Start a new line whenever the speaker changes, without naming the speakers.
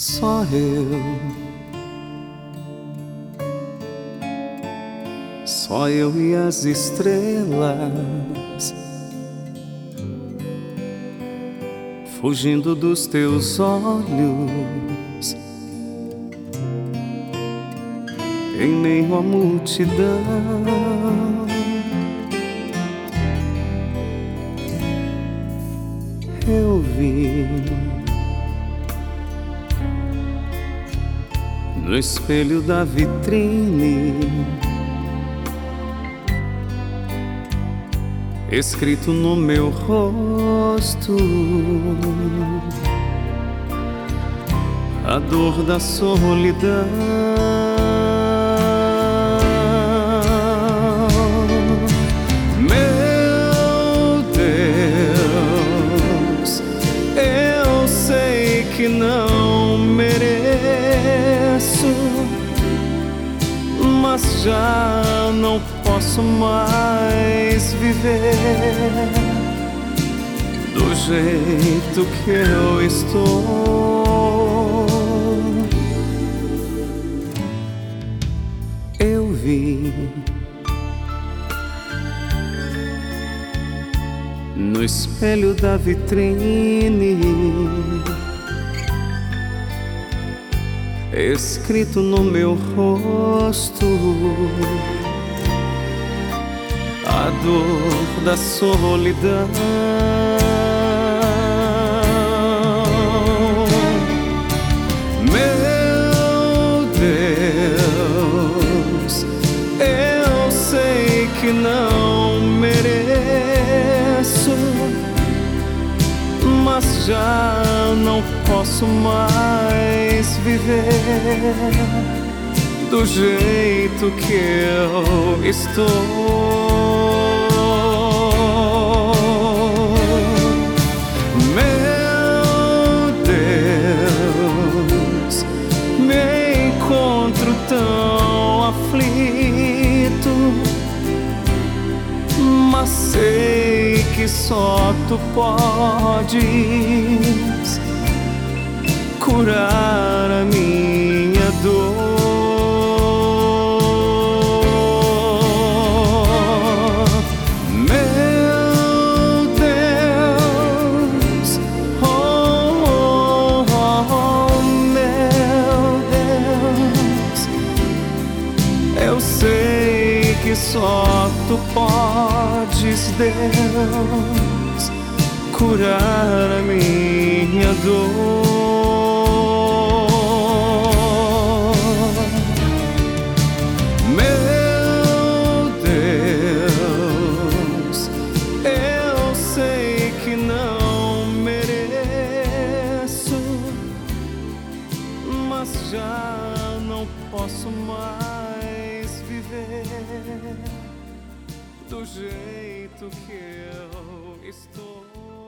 Só eu e as estrelas, fugindo dos teus olhos, em meio à multidão. Eu vi no espelho da vitrine escrito no meu rosto a dor da solidão. Meu Deus, eu sei que não mereço, mas já não posso mais viver do jeito que eu estou. Eu vi no espelho da vitrine escrito no meu rosto a dor da solidão. Meu Deus, eu sei que não mereço, mas já não posso mais viver do jeito que eu estou. Meu Deus, me encontro tão aflito, mas sei que só tu podes curar a minha dor. Meu Deus, oh, meu Deus, eu sei que só tu podes, Deus, curar a minha dor. Meu Deus, eu sei que não mereço, mas já não posso mais viver do jeito que eu estou.